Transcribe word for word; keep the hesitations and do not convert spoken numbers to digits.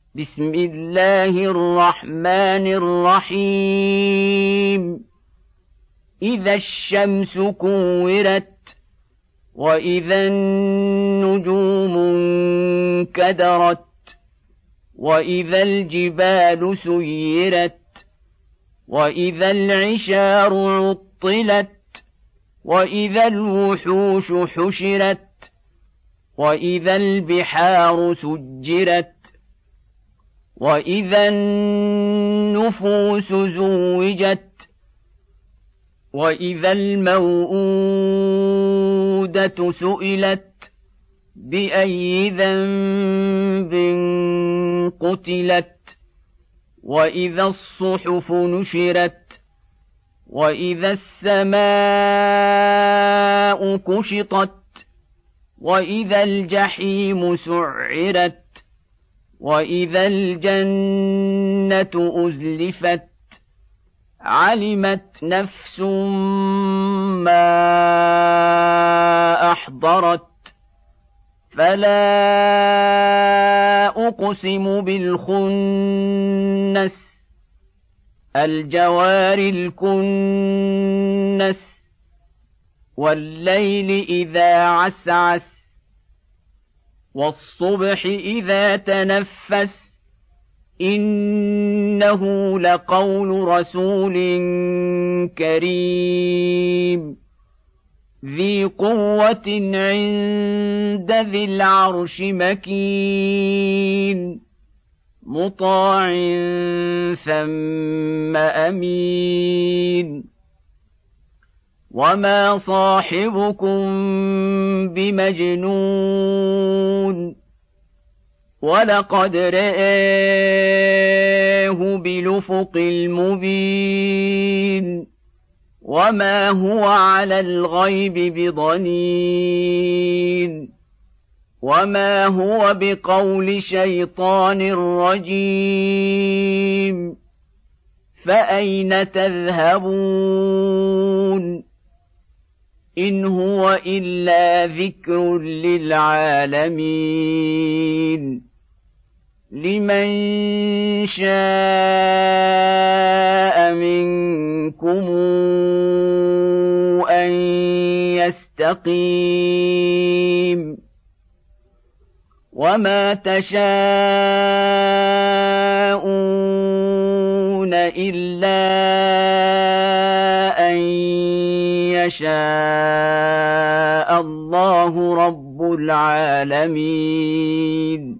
بسم الله الرحمن الرحيم إذا الشمس كورت وإذا النجوم انكدرت وإذا الجبال سيرت وإذا العشار عطلت وإذا الوحوش حشرت وإذا البحار سجرت وإذا النفوس زوجت وإذا الموءودة سئلت بأي ذنب قتلت وإذا الصحف نشرت وإذا السماء كشطت وإذا الجحيم سعرت وإذا الجنة أزلفت علمت نفس ما أحضرت فلا أقسم بالخنس الجوار الكنس والليل إذا عسعس والصبح إذا تنفس إنه لقول رسول كريم ذي قوة عند ذي العرش مكين مطاع ثم أمين وما صاحبكم بمجنون ولقد رآه بالأفق المبين وما هو على الغيب بضنين وما هو بقول شيطان رجيم فأين تذهبون إن هو إلا ذكر للعالمين لمن شاء منكم أن يستقيم وما تشاءون إلا أن يشاء الله رب العالمين